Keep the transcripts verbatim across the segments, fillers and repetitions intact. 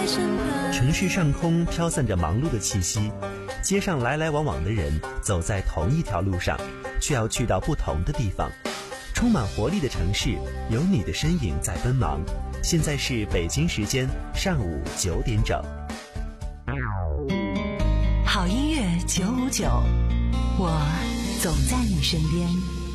城市上空飘散着忙碌的气息，街上来来往往的人走在同一条路上，却要去到不同的地方。充满活力的城市，有你的身影在奔忙。现在是北京时间上午九点整。 好音乐九五九，我总在你身边。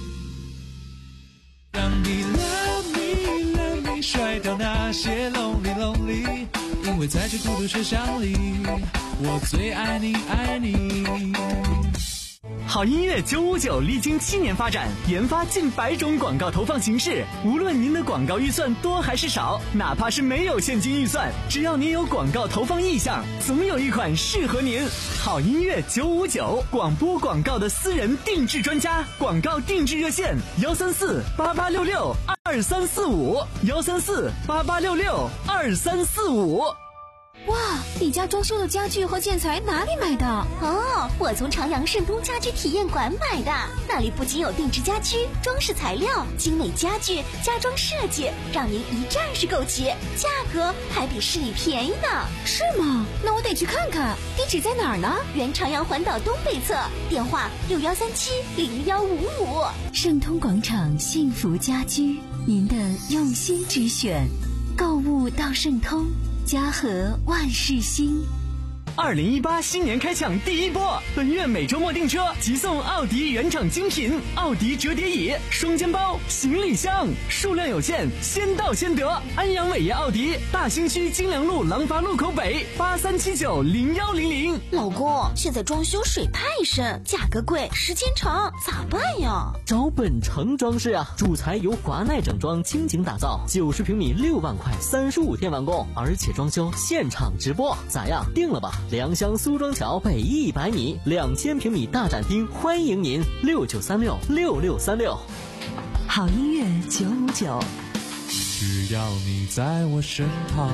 让你 love me love me 甩掉那些 lonely lonely， 因为在这孤独车厢里，我最爱你爱你。 好音乐九五九历经七年发展，研发近百种广告投放形式。无论您的广告预算多还是少，哪怕是没有现金预算，只要您有广告投放意向，总有一款适合您。好音乐九五九，广播广告的私人定制专家，广告定制热线：幺三四八八六六二三四五，幺三四八八六六二三四五。 哇，你家装修的家具和建材哪里买的？ 哦，我从长阳盛东家居体验馆买的，那里不仅有定制家居、装饰材料、精美家具、家装设计，让您一站式购齐，价格还比市里便宜呢。 是吗？那我得去看看。地址在哪儿呢？ 原长阳环岛东北侧，电话六幺三七零幺五五。 盛通广场幸福家居，您的用心之选，购物到盛通。家和万事兴。 二零一八新年开抢第一波，本月每周末订车即送奥迪原厂精品奥迪折叠椅、双肩包、行李箱，数量有限，先到先得。安阳伟业奥迪大兴区金良路廊坊路口北八三七九零幺零零。 老公，现在装修水太深，价格贵，时间长，咋办呀？ 找本城装饰啊，主材由华奈整装倾情打造，九十平米六万块，三十五天完工，而且装修现场直播，咋样？定了吧？良乡苏庄桥北一百米，两千平米大展厅，欢迎您六九三六六六三六。 好音乐九五九， 只要你在我身旁。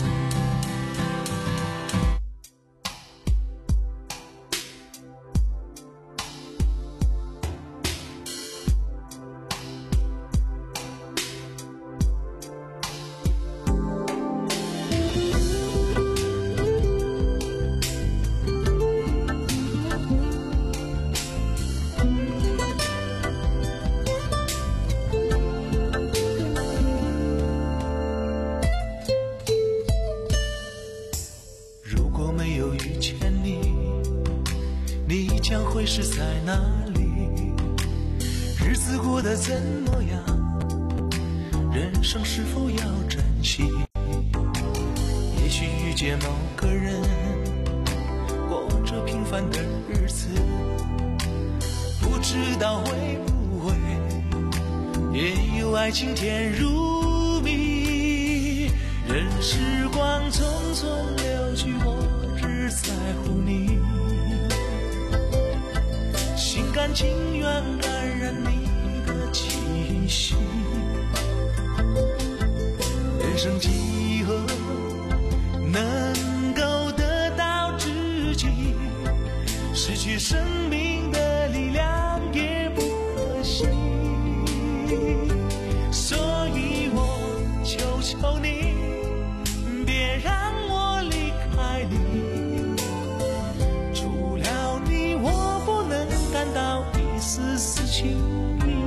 将会是在哪里？日子过得怎么样？人生是否要珍惜？也许遇见某个人，过着平凡的日子，不知道会不会也有爱情甜如蜜。任时光匆匆流去，我只在乎你，心甘情愿感染你的气息。人生几何能够得到知己？失去生命的力量也不可惜。所以我求求你，别让我离开你。除了你，我不能感到一丝丝情意。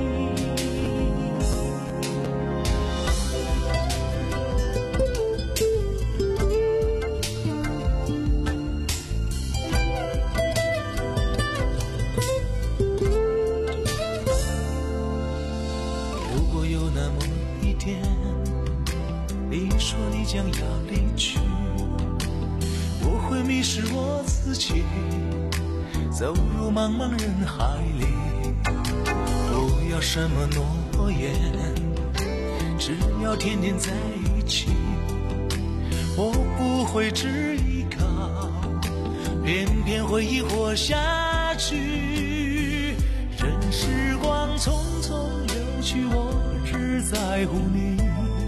如果有那么一天，你说你将要离去，我会迷失我自己，走入茫茫人海里。不要什么诺言，只要天天在一起。我不会只依靠，偏偏会疑惑下去。任时光匆匆流去，我只在乎你，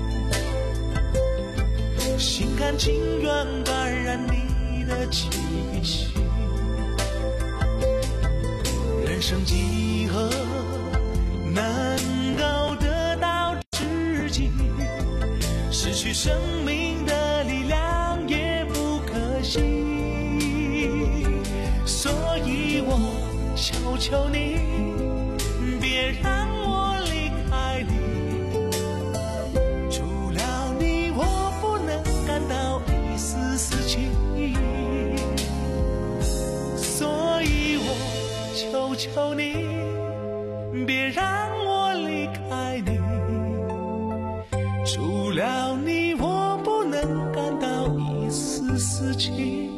心甘情愿感染你的气息。人生几何能够得到知己？失去生命的力量也求求你，别让我离开你。除了你，我不能感到一丝丝情意，所以我求求你，别让我离开你。除了你，我不能感到一丝丝情意。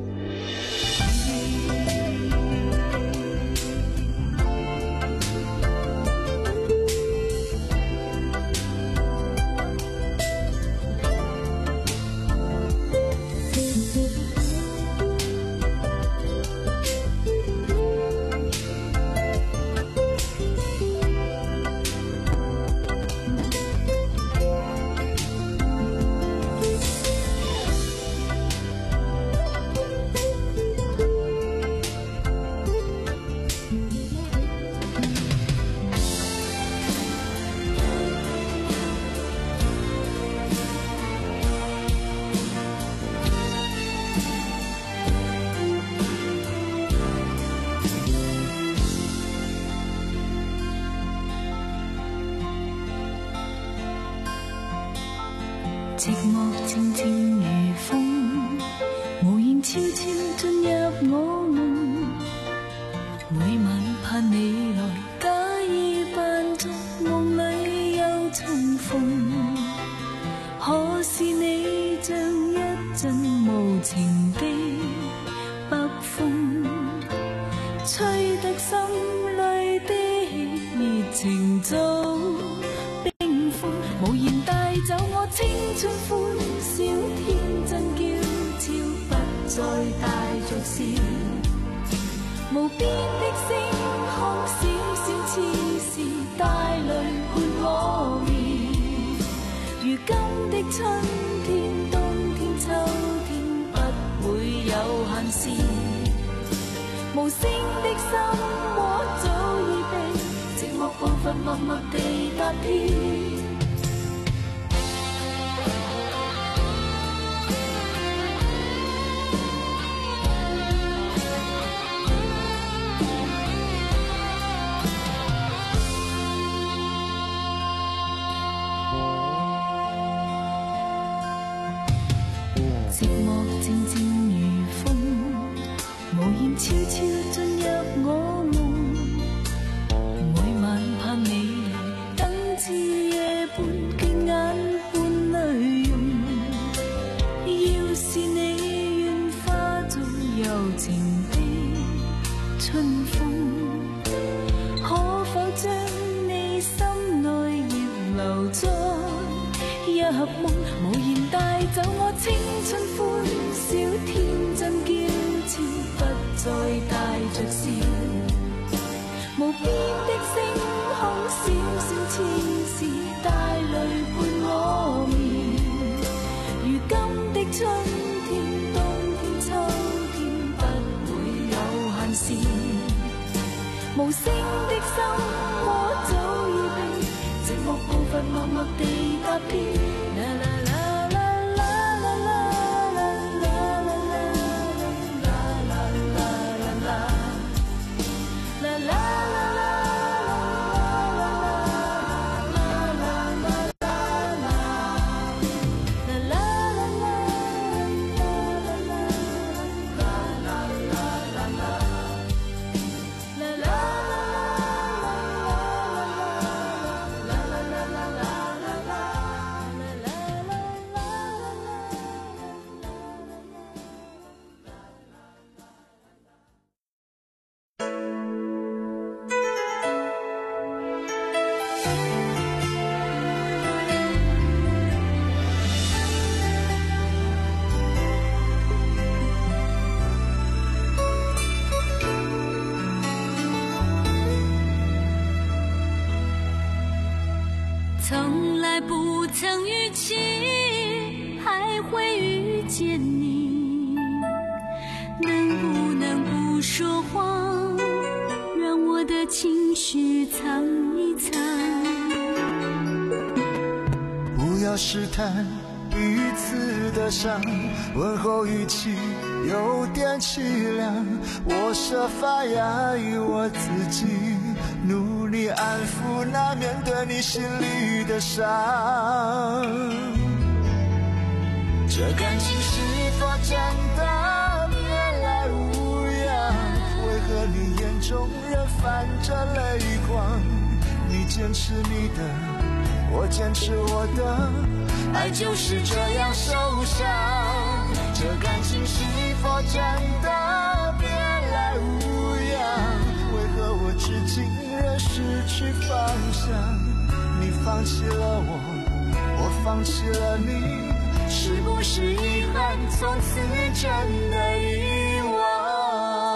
寂寞靜靜如風，無言悄悄進入我夢。每晚盼你來，假意扮作夢裏又重逢。可是你像一陣無情的北風，吹得心裏的熱情早冰封，無言帶走我青春歡笑，天真嬌俏不再帶着笑，無邊的星空閃閃似是帶淚伴我眠。如今的春天、冬天、秋天不會有限時，無聲的心窩早已被寂寞步伐默默地踏遍。寂寞靜靜如風，無言悄悄進入我夢。每晚盼你來，燈至夜半，倦眼伴淚溶。要是你願化作柔情的春風，可否將你心內葉留在一夢？無言帶走我青春歡笑，天真嬌俏不再帶着笑，無邊的星空閃閃似是帶淚伴我眠。如今的春天、冬天、秋天不會有限時，無聲的心窩早已被寂寞步伐默默地踏遍。 从来不曾预期还会遇见你，能不能不说谎，让我的情绪藏一藏。 不要试探， 彼此的伤，问候语气有点凄凉。我设法压抑我自己，努力安抚那面对你心里的伤。这感情是否真的别来无恙？为何你眼中仍泛着泪光？你坚持你的，我坚持我的，爱就是这样受伤。这感情是否真的别来无恙？为何我至今仍失去方向？你放弃了我，我放弃了你，是不是遗憾从此真的遗忘？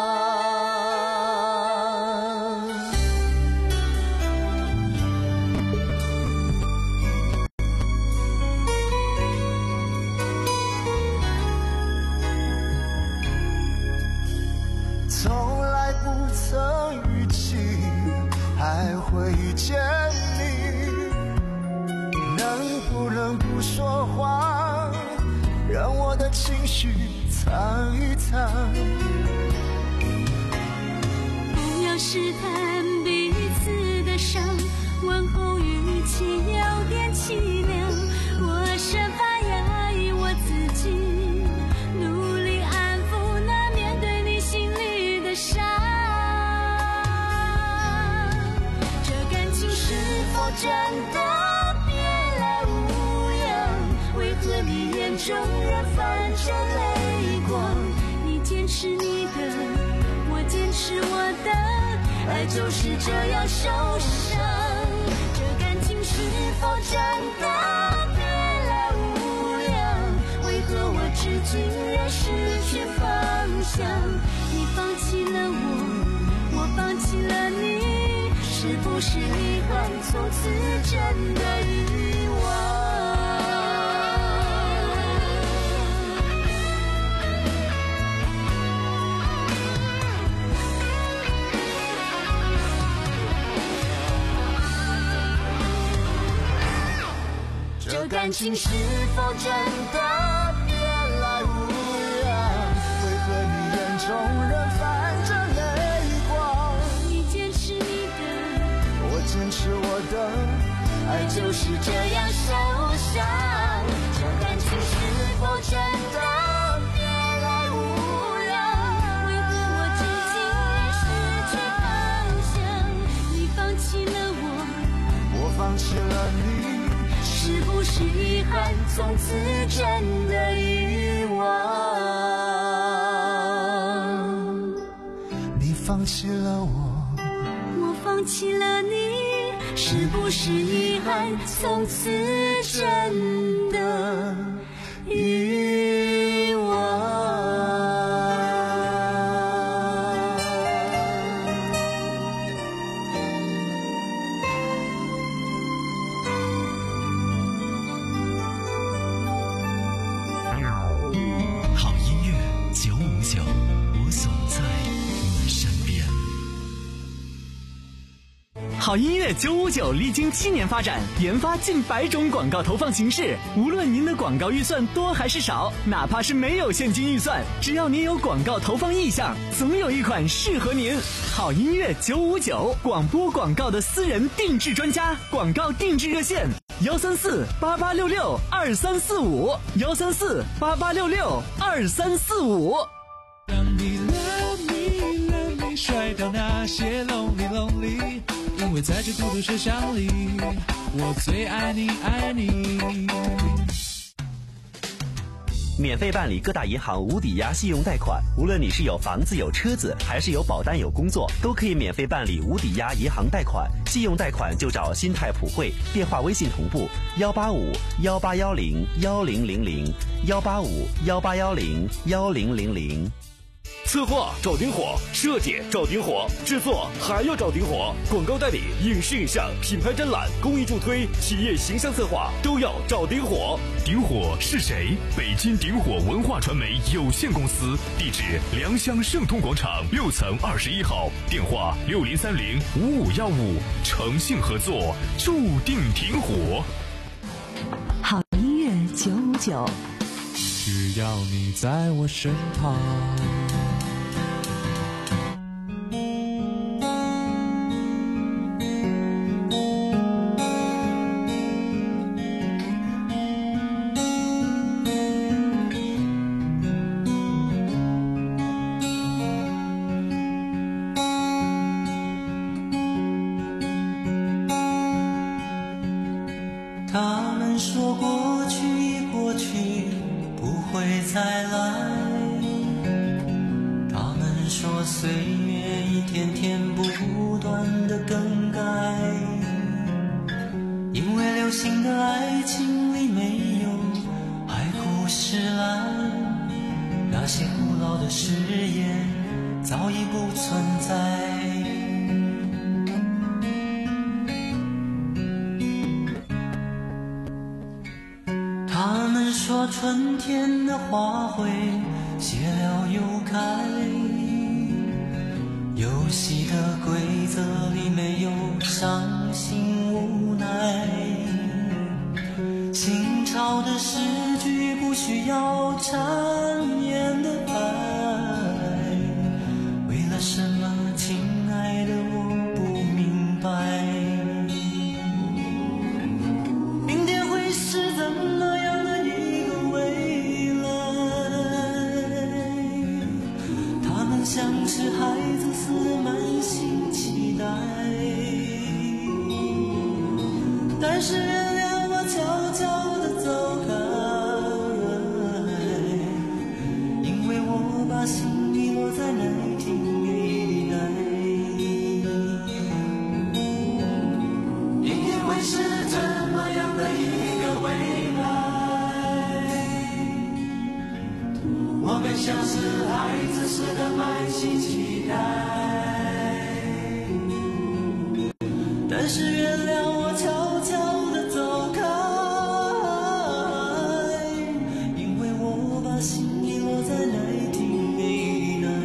从来不曾预期还会遇见你，能不能不说话，让我的情绪藏一藏？ 不要试探彼此的伤，问候语气有点凄凉。我设法压抑我自己，努力安抚那面对你心里的伤。这感情是否真的别来无恙？为何你眼中仍泛着泪光？你坚持你的，我坚持我的，爱就是这样受伤。这感情是否真的别来无恙？为何我至今仍失去方向？你放弃了我，我放弃了你，是不是遗憾从此真的遗忘？这感情是否真的别来无恙？为何你眼中仍泛着泪光？你坚持你的， 我坚持我的， 爱就是这样受伤。这感情是否真的别来无恙？为何我至今失去方向？你放弃了我， 我放弃了你， 是不是遗憾从此真的遗忘？ 你放弃了我， 我放弃了你，是不是遗憾从此真的遗忘？ 好音乐九五九历经七年发展，研发近百种广告投放形式。无论您的广告预算多还是少，哪怕是没有现金预算，只要您有广告投放意向，总有一款适合您。好音乐九五九，广播广告的私人定制专家，广告定制热线：幺三四八八六六二三四五，幺三四八八六六二三四五。 让你 love me love me 甩掉那些 lonely lonely， 因为在这孤独车厢里，我最爱你爱你。 免费办理各大银行无抵押信用贷款，无论你是有房子有车子，还是有保单有工作，都可以免费办理无抵押银行贷款。信用贷款就找新泰普惠，电话微信同步幺八五幺八幺零幺零零零幺八五幺八幺零幺零零零。 策划找顶火，设计找顶火，制作还要找顶火，广告代理、影视影像、品牌展览、公益助推、企业形象策划都要找顶火。 顶火是谁？北京顶火文化传媒有限公司，地址良乡盛通广场六层二十一号，电话六零三零五五幺五，诚信合作，注定顶火。 好音乐九五九。 只要你在我身旁。 他们说过去已过去，不会再来。他们说岁月一天天不断的更改，因为流行的爱情里没有海枯石烂，那些古老的誓言早已不存在。他们说春天的花会谢了又开，游戏的规则里没有伤心无奈，新潮的诗句不需要缠绵的爱，为了什么亲爱的我不明白，明天会是怎么样的一个未来，他们像是孩子似的满心期待，但是原谅我悄悄地走开，因为我把心遗落在那天没来，明天会是怎么样的一个未来，我们像是孩子似的满心期待，但是原谅我悄悄地走开，因为我把心遗落在那天没来。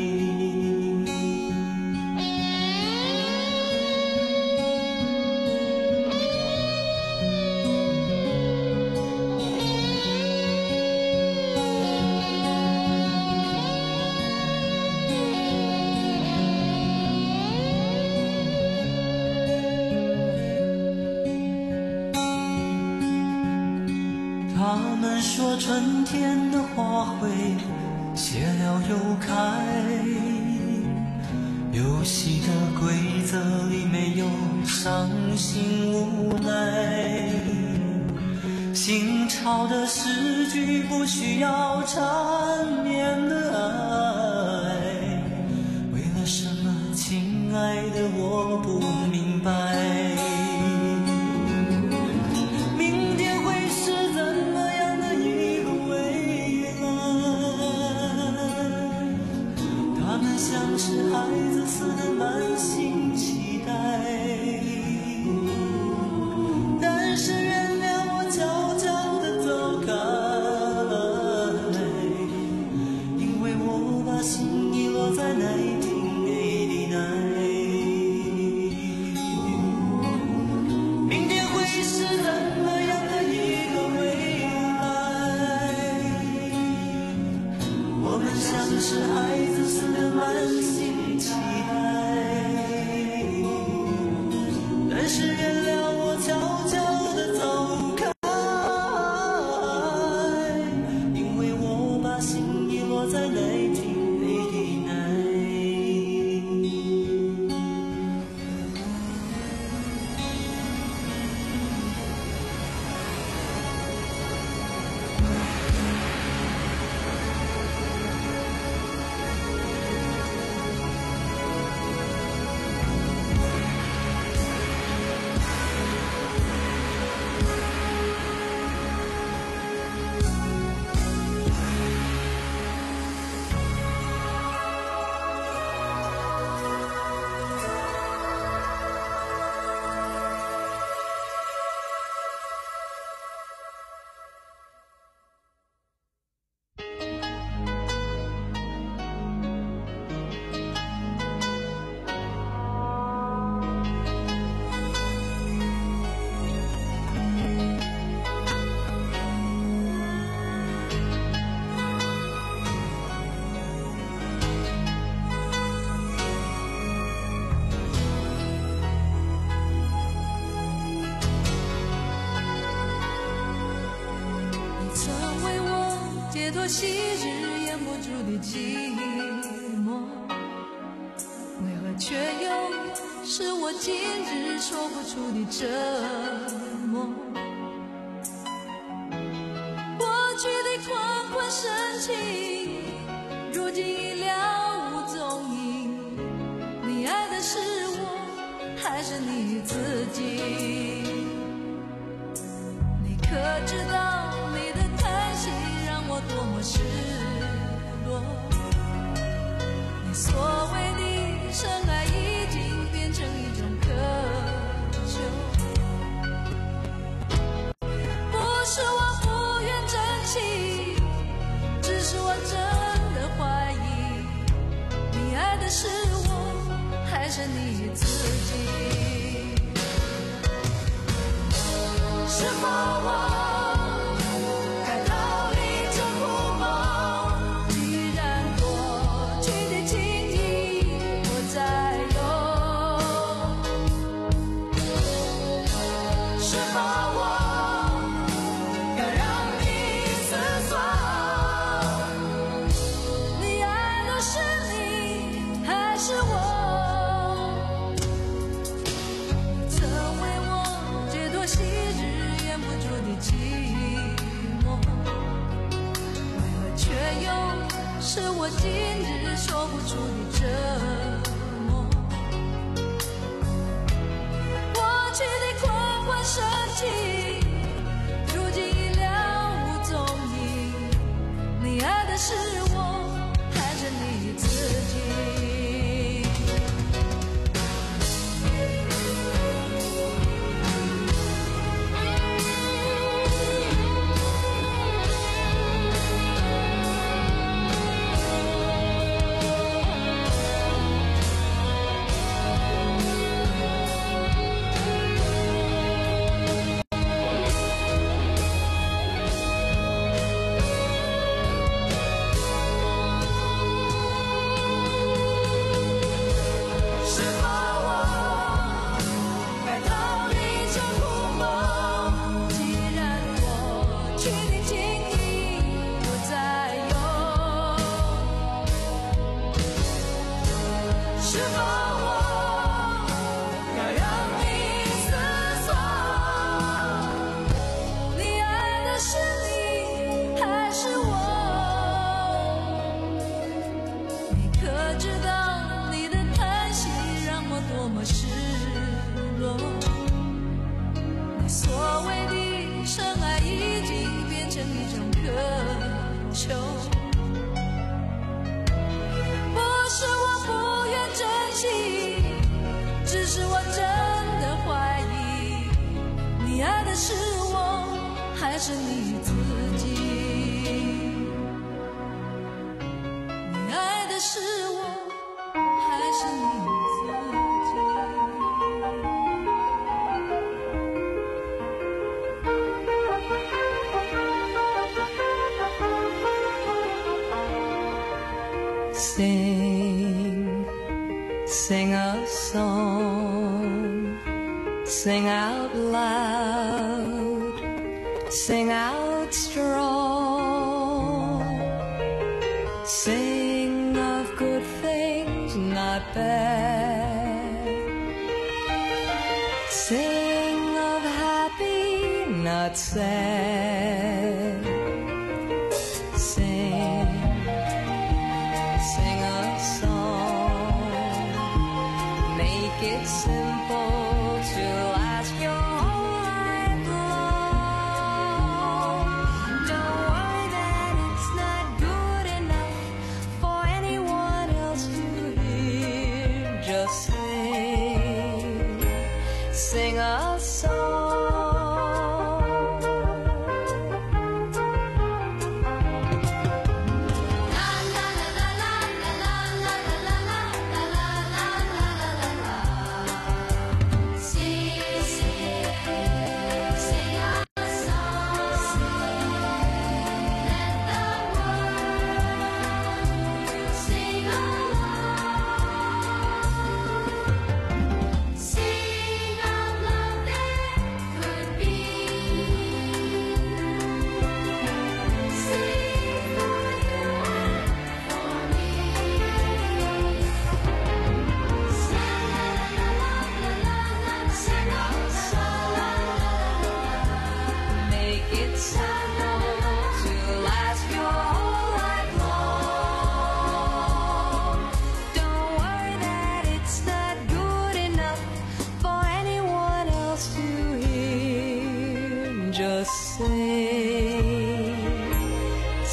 他们说春天的花会谢了又开，游戏的规则里没有伤心无奈，新潮的诗句不需要缠绵的爱，为了什么亲爱的我不明白，像是孩子似的满心期待，但是原谅我悄悄地走开，因为我把心遗落在那天没来，明天会是怎么样的一个未来，我们像是孩子似的满心期待，但是原谅我悄悄地走开，因为我把心遗落在那天没来。 为我解脱昔日掩不住的寂寞，为何却又是我今日说不出的折磨？过去的款款深情，如今已了无踪影。你爱的是我，还是你自己？你可知道你的叹息让我多么失落？你所谓的深爱已经变成一种渴求，不是我不愿珍惜，只是我真的怀疑，你爱的是我，还是你自己？是否我该逃离这苦梦？既然过去的情谊不再有，是否我该让你思索？你爱的是你，还是我？你曾为我解脱昔日掩不住的寂寞，为何却又是我今日说不出的折磨？过去的款款深情，如今已了无踪影。你爱的是我，还是你自己？是否我该逃离这苦梦？既然过去的情谊不再有，是否我该让你思索？你爱的是你，还是我？你可知道你的叹息让我多么失落？你所谓的深爱已经变成一种渴求，不是我不愿珍惜，只是我真的怀疑，你爱的是我，还是你自己？你爱的是我，还是你自己？Sing, sing a song, sing out loud, sing out strong. Sing of good things, not bad. Sing of happy, not sad. Sing, sing a song. Make it simple to last your whole life long. Don't worry that it's not good enough for anyone else to hear. Just sing, sing a song.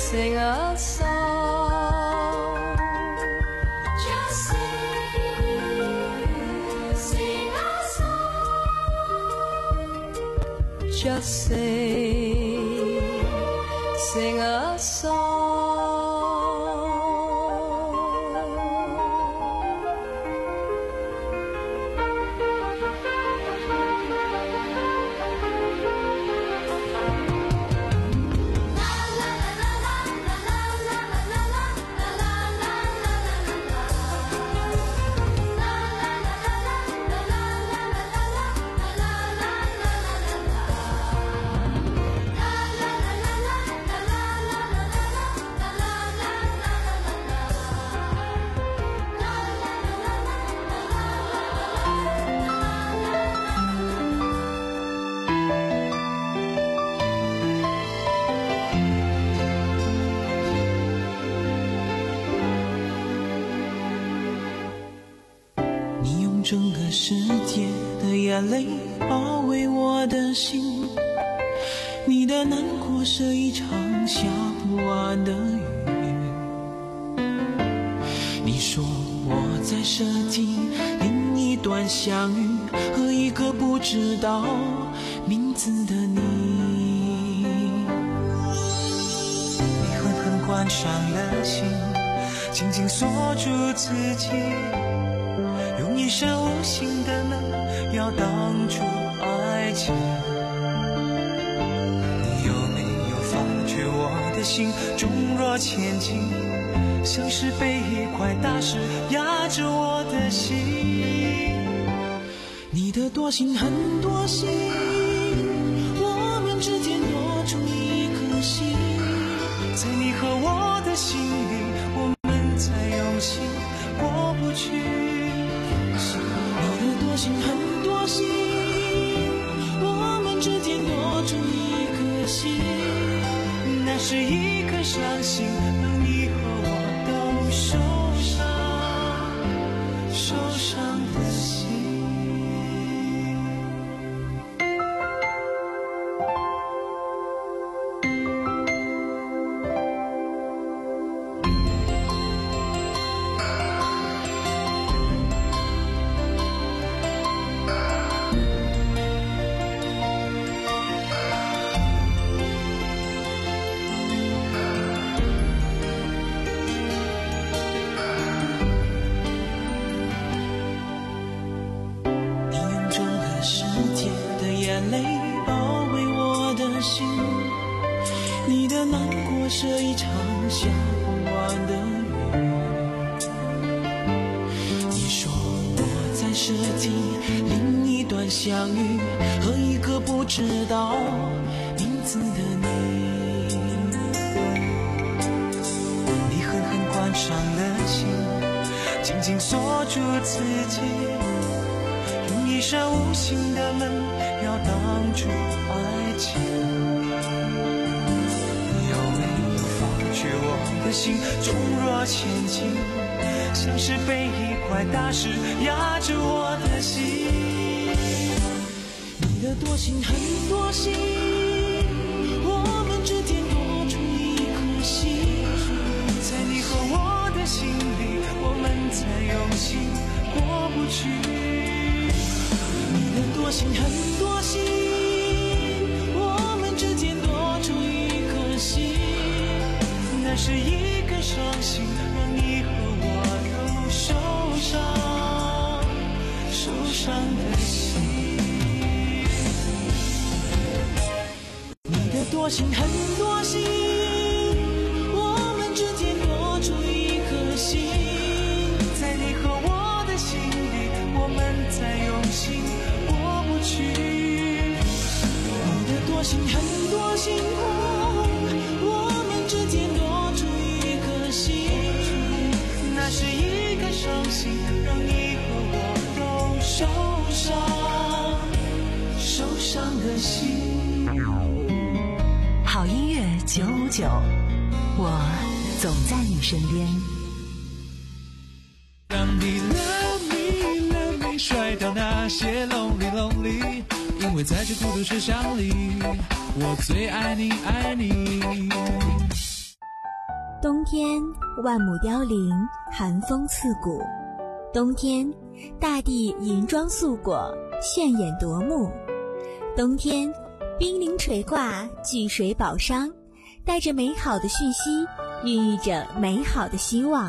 sing a song. Just sing, sing a song. Just sing, sing a song. 整个世界的眼泪包围我的心，你的难过是一场下不完的雨。你说我在设计另一段相遇，和一个不知道名字的你。你狠狠关上了心，紧紧锁住自己，用一扇无形的门要挡住爱情。你有没有发觉我的心重若千斤，像是被一块大石压着我的心。你的多心很多心，我们之间多出一颗心，在你和我的心里，我们在用心过不去。你的多心很多心，我们之间多出一颗心，那是一颗伤心，让你和我都受伤，受伤的心。眼泪包围我的心，你的难过是一场下不完的雨。你说我在设计另一段相遇，和一个不知道名字的你。你狠狠关上了心，紧紧锁住自己，用一扇无形的门要挡住爱情。你有没有发觉我的心重若千斤，像是被一块大石压着我的心。你的多心很多心，我们之间多出一颗心，在你和我的心里，我们在用心过不去。多心很多心，我们之间多出一颗心，那是一个伤心，让你和我都受伤，受伤的心。你的多心很多心，我们之间多出一颗心，在你和我的心里，我们在用心去。你的多心很多心，我们之间多出一颗心，那是一个伤心，让你和我都受伤，受伤的心。 好音乐九五九，我总在你身边。 当你 love me love me 甩掉那些 lonely lonely， 因为在这孤独车厢里，我最爱你爱你。 冬天万亩凋零，寒风刺骨；冬天大地银装素裹，炫眼夺目；冬天冰凌垂挂，巨水宝商，带着美好的讯息，孕育着美好的希望。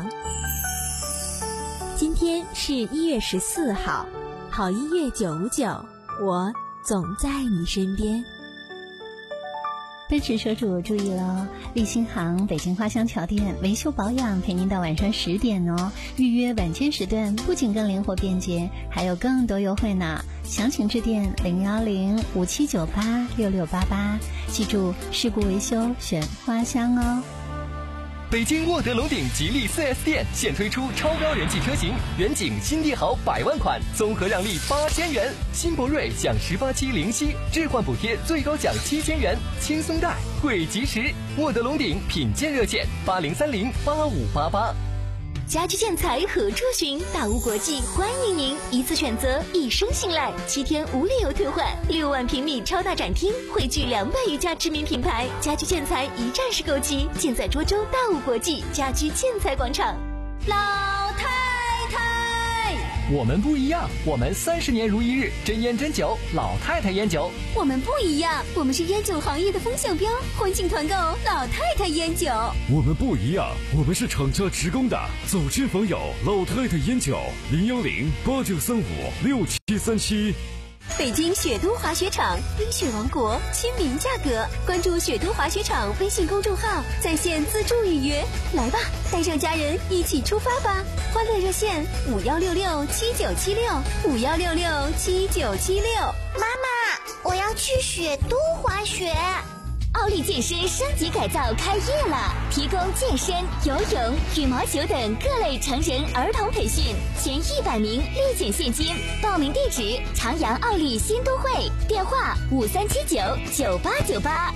今天是一月十四号，好音乐九五九，我总在你身边。 奔驰车主注意喽！立新行北京花乡桥店维修保养陪您到晚上十点哦。预约晚间时段不仅更灵活便捷，还有更多优惠呢。详情致电零幺零五七九八六六八八，记住事故维修选花乡哦。 北京沃德龙鼎吉利 四 S 店现推出超标人气车型，远景新帝豪百万款，综合让利八千元；新博瑞享十八期零息置换补贴，最高奖七千元，轻松贷贵及时。沃德龙鼎品鉴热线八零三零八五八八。 家居建材何处寻？大屋国际欢迎您，一次选择，一生信赖，七天无理由退换，六万平米超大展厅，汇聚两百余家知名品牌，家居建材一站式购齐，建在涿州大屋国际家居建材广场。 老太太， 我们不一样，我们三十年如一日，真烟真酒，老太太烟酒。 我们不一样，我们是烟酒行业的风向标，欢庆团购老太太烟酒。 我们不一样，我们是厂家直供的，走亲访友，老太太烟酒，零幺零八九三五六七三七。 北京雪都滑雪场，冰雪王国，亲民价格。关注雪都滑雪场微信公众号，在线自助预约。来吧，带上家人一起出发吧！欢乐热线五幺六六七九七六五幺六六七九七六。 妈妈，我要去雪都滑雪。 奥利健身升级改造开业了，提供健身、游泳、羽毛球等各类成人儿童培训，前一百名立减现金。报名地址：长阳奥利新都会，电话五三七九九八九八。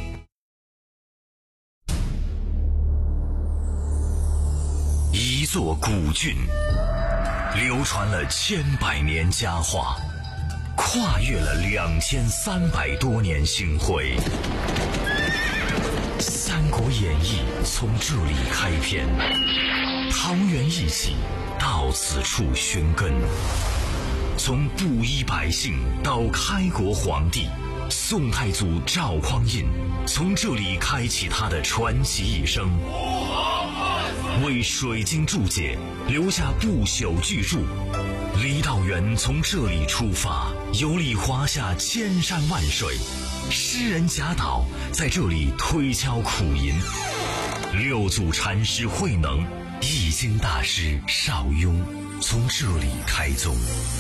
一座古郡，流传了千百年佳话，跨越了两千三百多年星辉。《三国演义》从这里开篇，桃园一起到此处寻根。从布衣百姓到开国皇帝，宋太祖赵匡胤从这里开启他的传奇一生，为水晶注解留下不朽巨著。郦道元从这里出发，游历华夏千山万水。诗人贾岛在这里推敲苦吟，六祖禅师慧能、易经大师邵雍从这里开宗。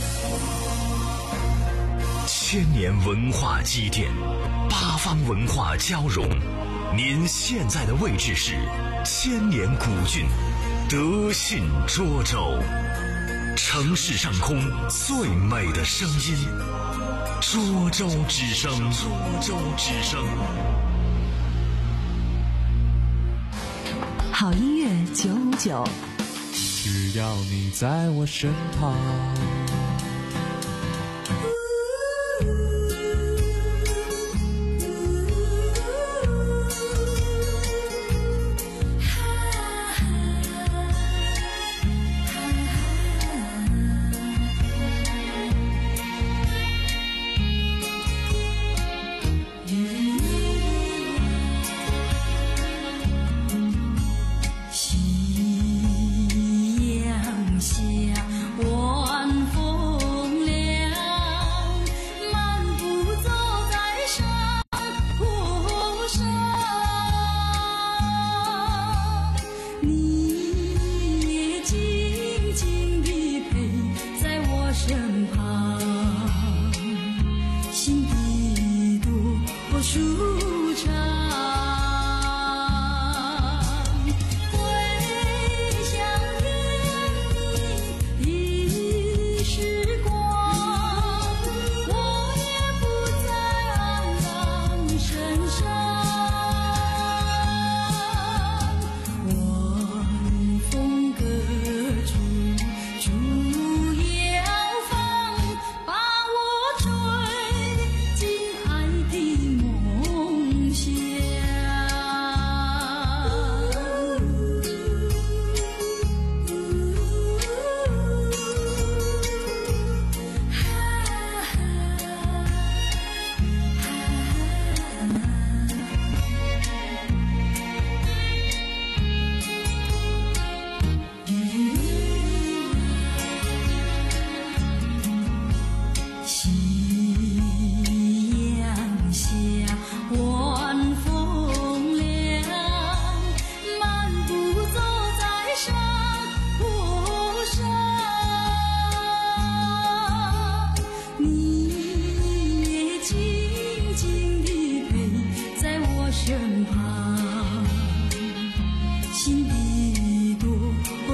千年文化积淀，八方文化交融。您现在的位置是千年古郡德信涿州，城市上空最美的声音。涿州之声，涿州之声。 好音乐九五九， 只要你在我身旁。 夕阳下，晚风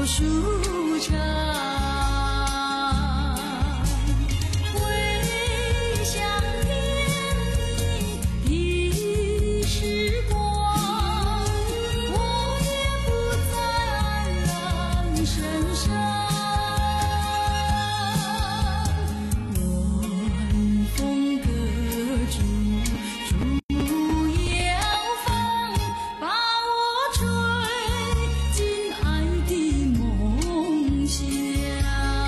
舒畅。回想天地的时光，我也不再黯然神伤。晚风隔竹，竹摇放，把我吹进爱的梦乡。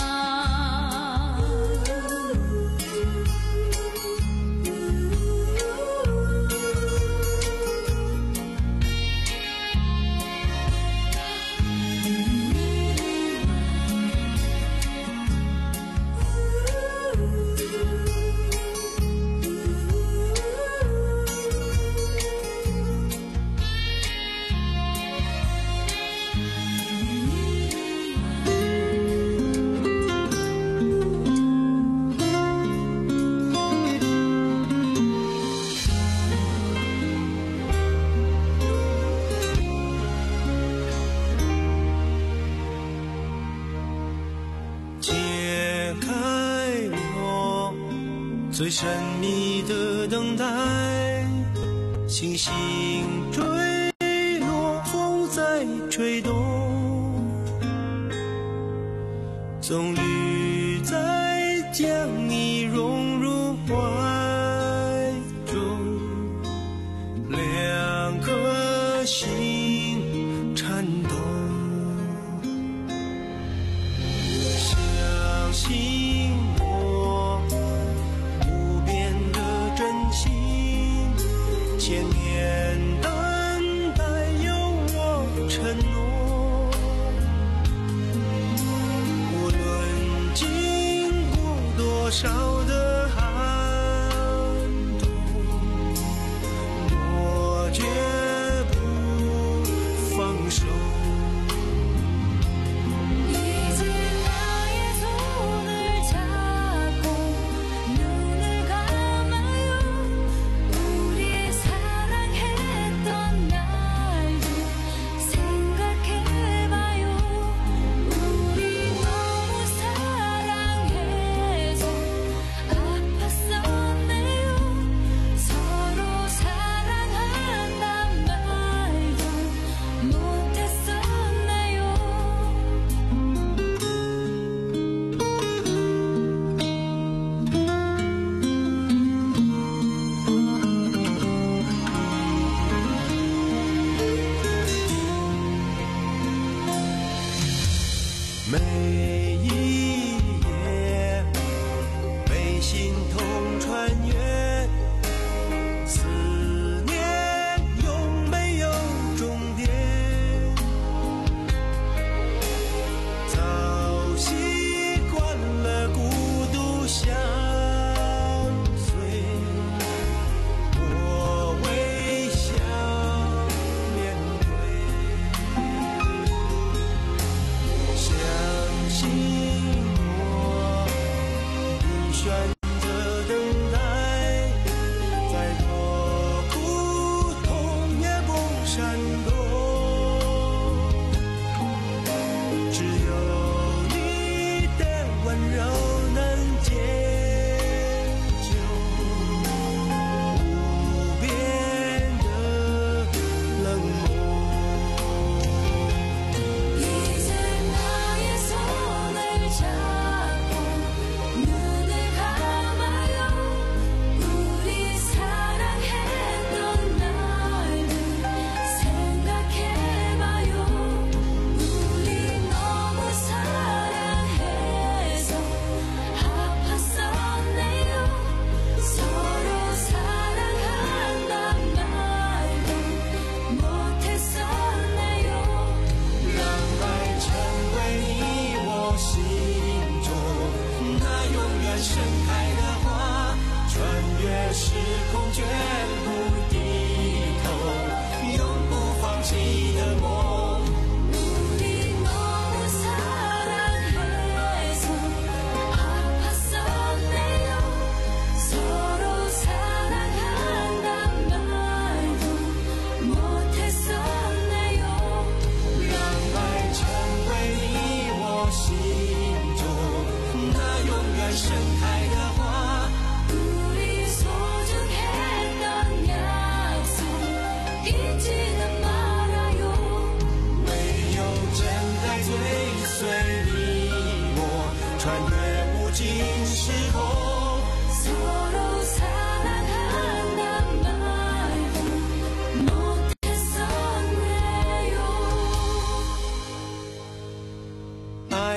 解开我最神秘的等待，星星坠落，风在吹动，棕榈在将你融入怀中，两颗心颤动。相信我不变的真心，千年等待有我承诺。无论经过多少的寒冬，我绝不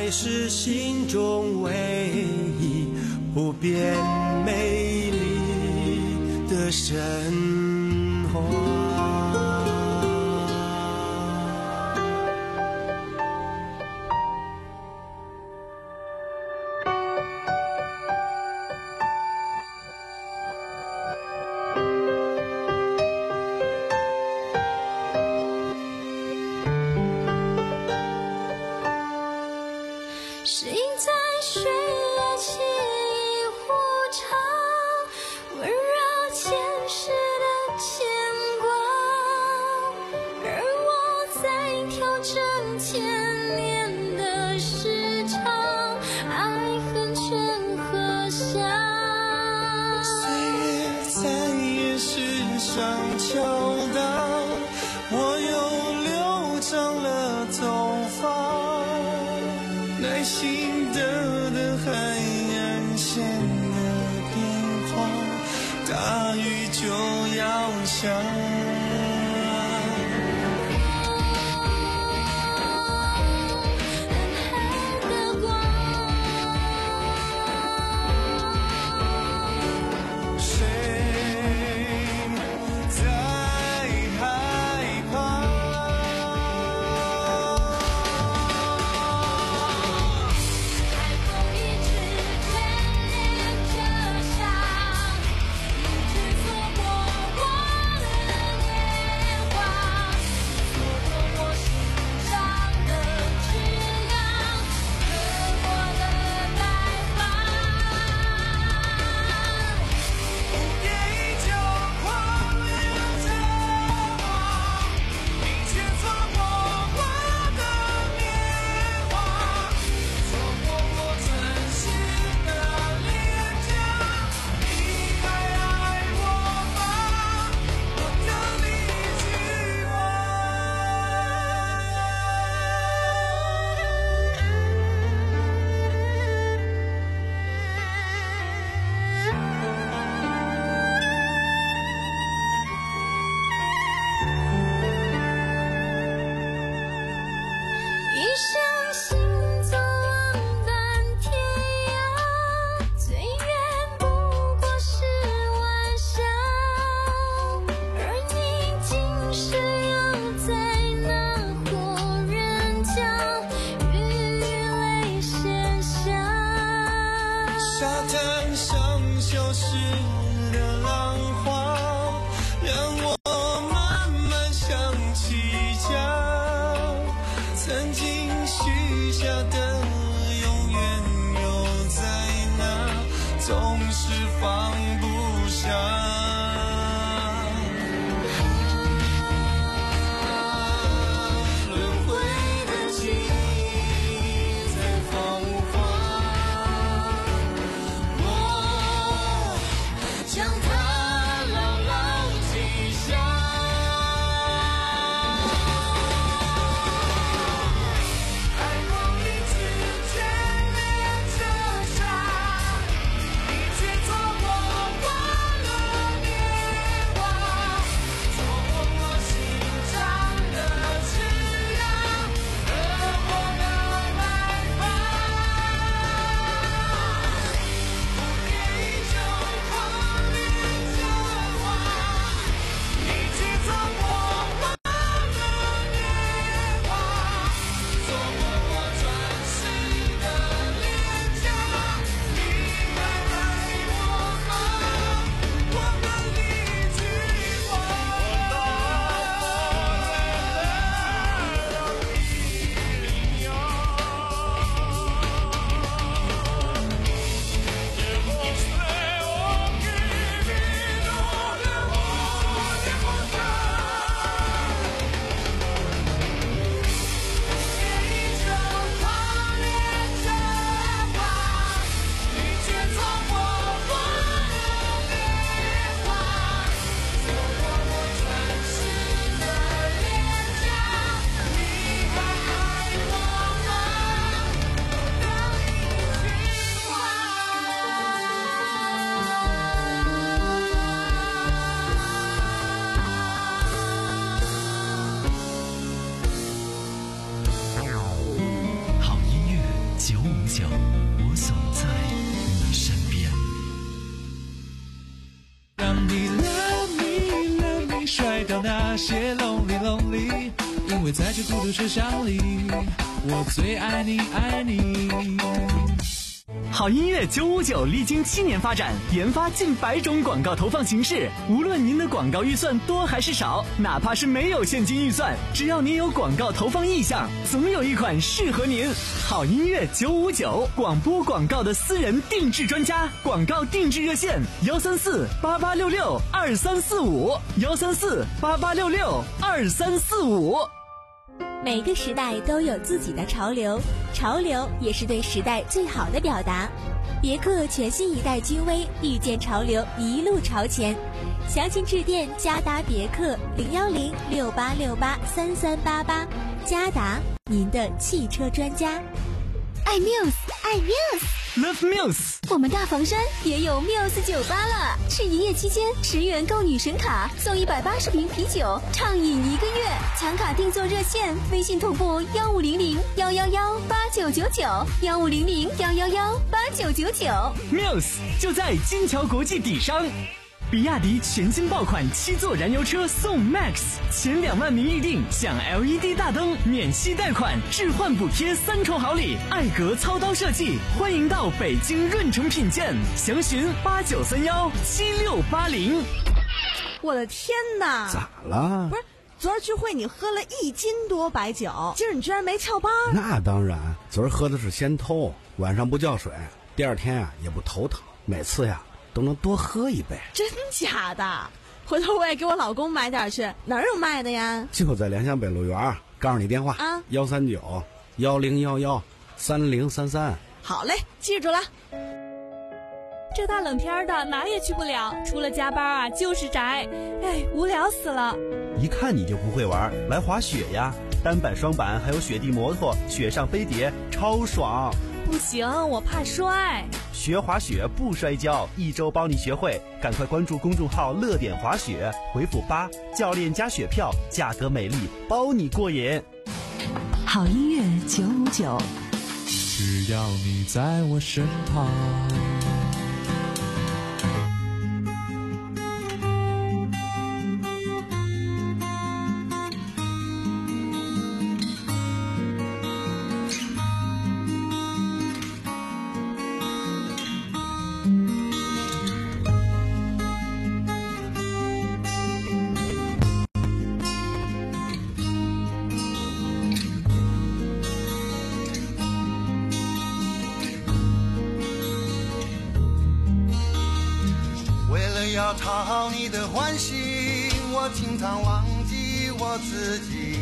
爱是心中唯一不变美丽的神话。 谁在水里沏一壶茶，温热前世的牵挂，而我在调整千年的时差，爱恨全喝下。 岁月在夜市上敲打，我又留长了头发，耐心的等海岸线的变化，大雨就要下。 一切错过，忘了。 因为在这孤独车厢里，我最爱你爱你。 好音乐九五九历经七年发展，研发近百种广告投放形式。无论您的广告预算多还是少，哪怕是没有现金预算，只要您有广告投放意向，总有一款适合您。好音乐九五九，广播广告的私人定制专家，广告定制热线：幺三四八八六六二三四五，幺三四八八六六二三四五。 每个时代都有自己的潮流，潮流也是对时代最好的表达。别克全新一代君威，遇见潮流，一路朝前。详情致电嘉达别克零幺零六八六八三三八八，嘉达，您的汽车专家。 爱 Muse， 爱 Muse，Love Muse。 我们大房山也有 Muse 酒吧了，是营业期间十元购女神卡送一百八十瓶啤酒，畅饮一个月。抢卡订座热线：微信同步幺五零零幺幺幺八九九九，幺五零零幺幺幺八九九九。 Muse 就在金桥国际底商。比亚迪全新爆款七座燃油车送 Max， 前两万名预定享 L E D 大灯、免息贷款、置换补贴三重好礼，艾格操刀设计，欢迎到北京润城品鉴，详询八九三幺七六八零。 我的天哪！ 咋了？ 不是，昨儿聚会你喝了一斤多白酒，今儿你居然没翘班？ 那当然，昨儿喝的是仙偷，晚上不叫水，第二天呀、啊、也不头疼，每次呀。都能多喝一杯。 真假的？回头我也给我老公买点去。哪儿有卖的呀？ 就在良乡北路园，告诉你电话啊，幺三九幺零幺幺三零三三。 好嘞，记住了。 这大冷天的哪也去不了，除了加班啊就是宅，哎，无聊死了。 一看你就不会玩，来滑雪呀，单板双板还有雪地摩托，雪上飞碟超爽。 不行，我怕摔。 学滑雪不摔跤，一周帮你学会，赶快关注公众号乐点滑雪，回复八，教练加雪票，价格美丽，包你过瘾。 好音乐九五九， 只要你在我身旁。 要讨好你的欢喜，我经常忘记我自己。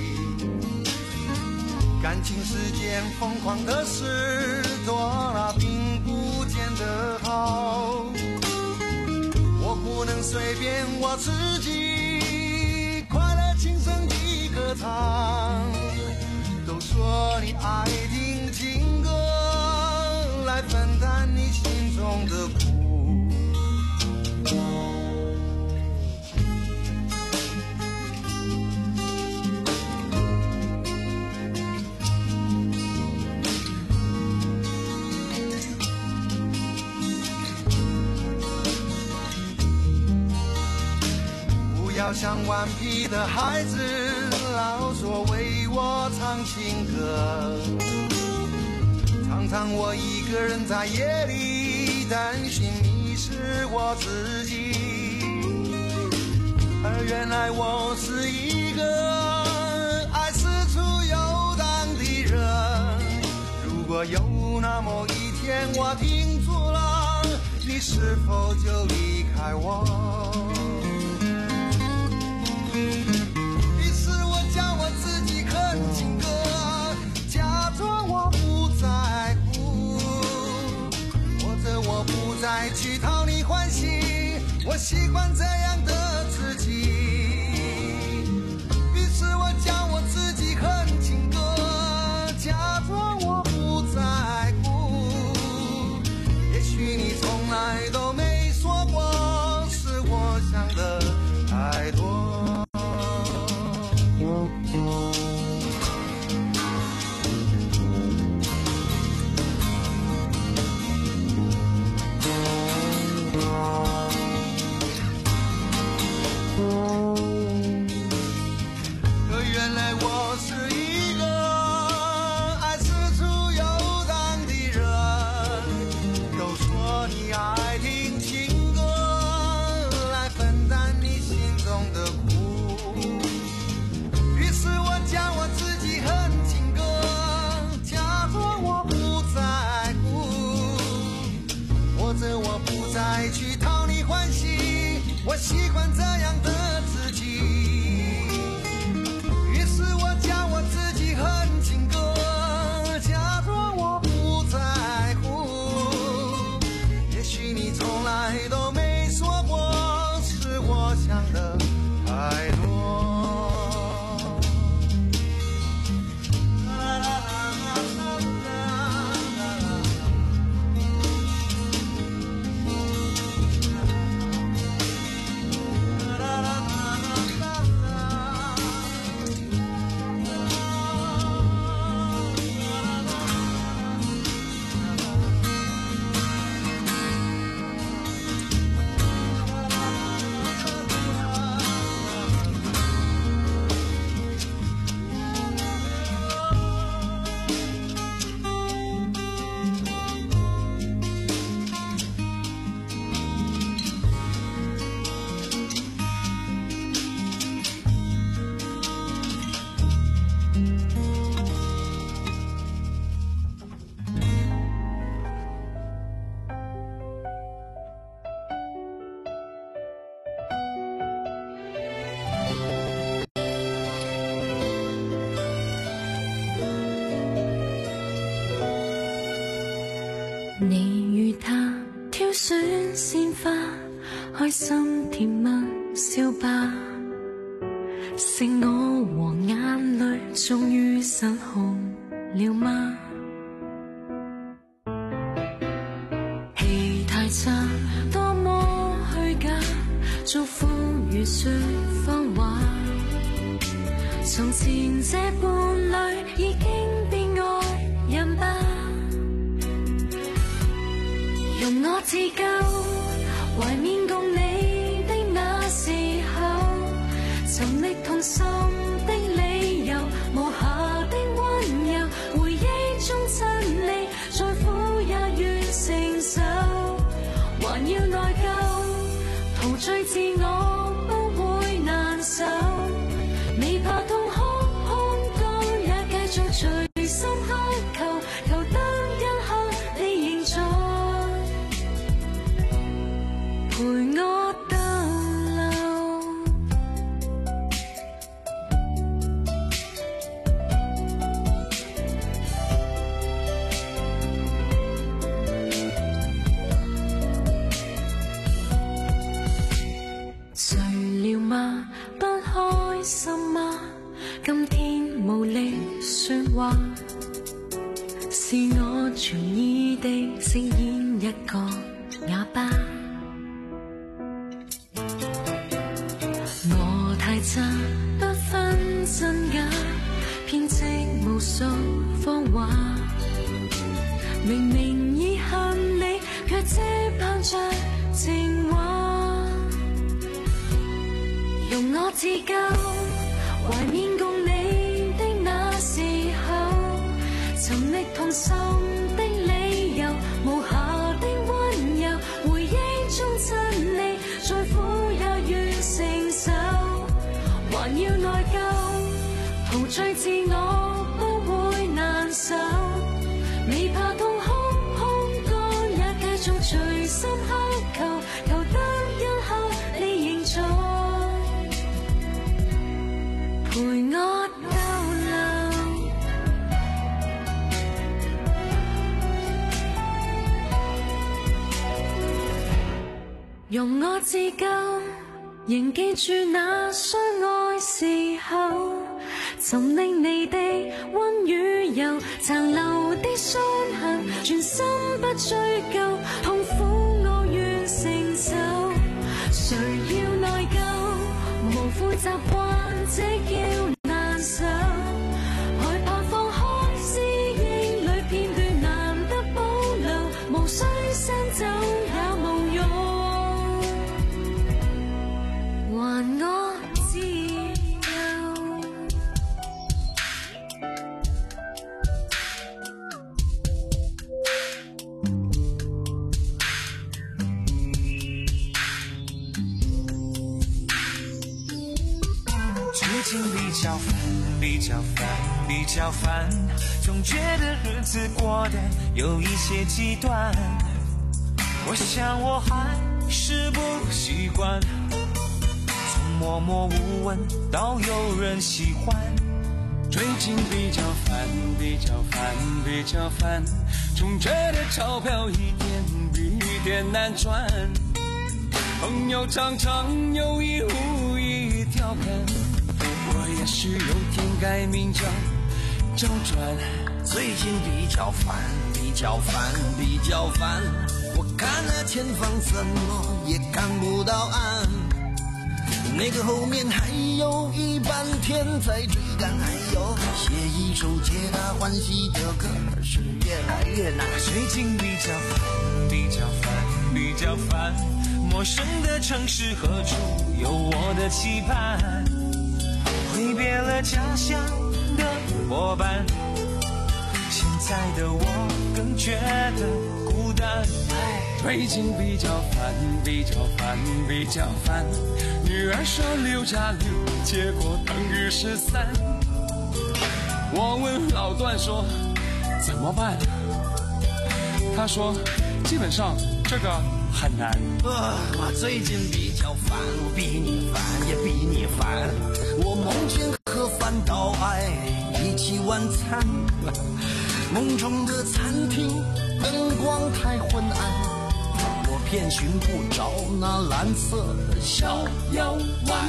感情世间疯狂的事多了，并不见得好。我不能随便我自己，快乐轻声地歌唱。都说你爱听情歌，来分担你心中的苦。不要像顽皮的孩子，老说为我唱情歌。常常我一个人在夜里担心迷失我自己，而原来我是一个爱四处游荡的人。如果有那么一天我停住了，你是否就离开我？于是我将我自己哼情歌，假装我不在乎，或者我不再去讨你欢喜，我习惯这样的自己。于是我将我自己哼情歌，假装我不在乎，也许你从来都没说过，是我想的太多。可原来我我是一个爱四处游荡的人，都说你爱听情歌来分担你心中的苦，于是我将我自己哼情歌，假装我不在乎，或者我不再去讨你欢喜，我喜欢这样的自己，于是我将我自己哼情歌，假装我不在乎，也许你从来都没说过，是我想的太多。 你與他挑選鮮花，開心甜蜜笑吧，是我和眼淚終於失控了嗎？戲太差，多麼虛假，祝福與說謊話，從前這伴侶已經變愛人吧。容我自救，懷念共你的那時候，尋覓同心的理由，無瑕的溫柔，回憶中親你，再苦也願承受，還要內疚，陶醉自我不會難受，未怕痛哭空乾，也繼續隨心乞求，求得一刻你仍在陪我逗留。睡了嗎？不開心嗎？今天無力說話，是我全意地飾演一個啞巴。我太差，不分真假，編織無數謊話，明明已恨你，卻只盼着情話。容我自救，懷念共你的那時候，尋覓同心的理由，無瑕的溫柔，回憶中親你，再苦也願承受，還要內疚，陶醉自我不會難受，未怕痛哭空乾，也繼續隨心乞求，求得一刻你仍在陪我逗留。容我自救，仍記住那相愛時候，尋覓你的溫與柔，殘留的傷痕，全心不追究，痛苦我願承受，誰要內疚，無負習慣這叫難受，害怕放開思憶裏片段難得保留，無需刪走也無用，還我自由。 较烦，比较烦，总觉得日子过得有一些极端。我想我还是不习惯，从默默无闻到有人喜欢。 最近比较烦，比较烦，比较烦，总觉得钞票一点比一点难赚。朋友常常有意无意调侃，我也许有天改名叫周转。 最近比较烦，比较烦，比较烦，我看了前方怎么也看不到岸，那个后面还有一半天在追赶，还有写一首皆大欢喜的歌是越来越难。 最近比较烦，比较烦，比较烦，陌生的城市何处有我的期盼？挥别了家乡的伙伴，现在的我更觉得孤单。 最近比较烦，比较烦，比较烦，女儿说六加六，结果等于十三。我问老段说怎么办，他说基本上这个很难。 呃，我最近比较烦，我比你烦也比你烦，我梦见和范岛爱一起晚餐，梦中的餐厅灯光太昏暗，我偏寻不着那蓝色的小药丸。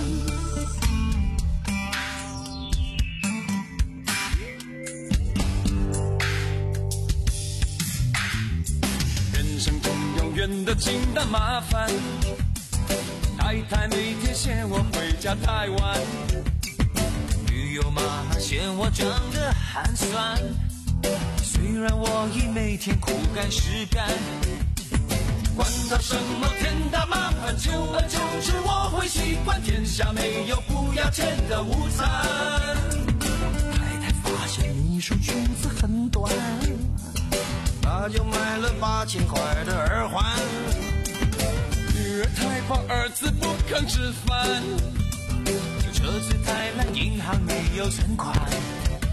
人生中永远的清淡麻烦，太太每天嫌我回家太晚， 女友妈嫌我长得寒酸，虽然我已每天苦干实干， 管他什么天大麻烦，久而久之我会习惯，天下没有不要钱的午餐。 太太发现你说裙子很短，她就买了八千块的耳环。 女儿太怕儿子不肯吃饭， 车子太烂，银行没有存款。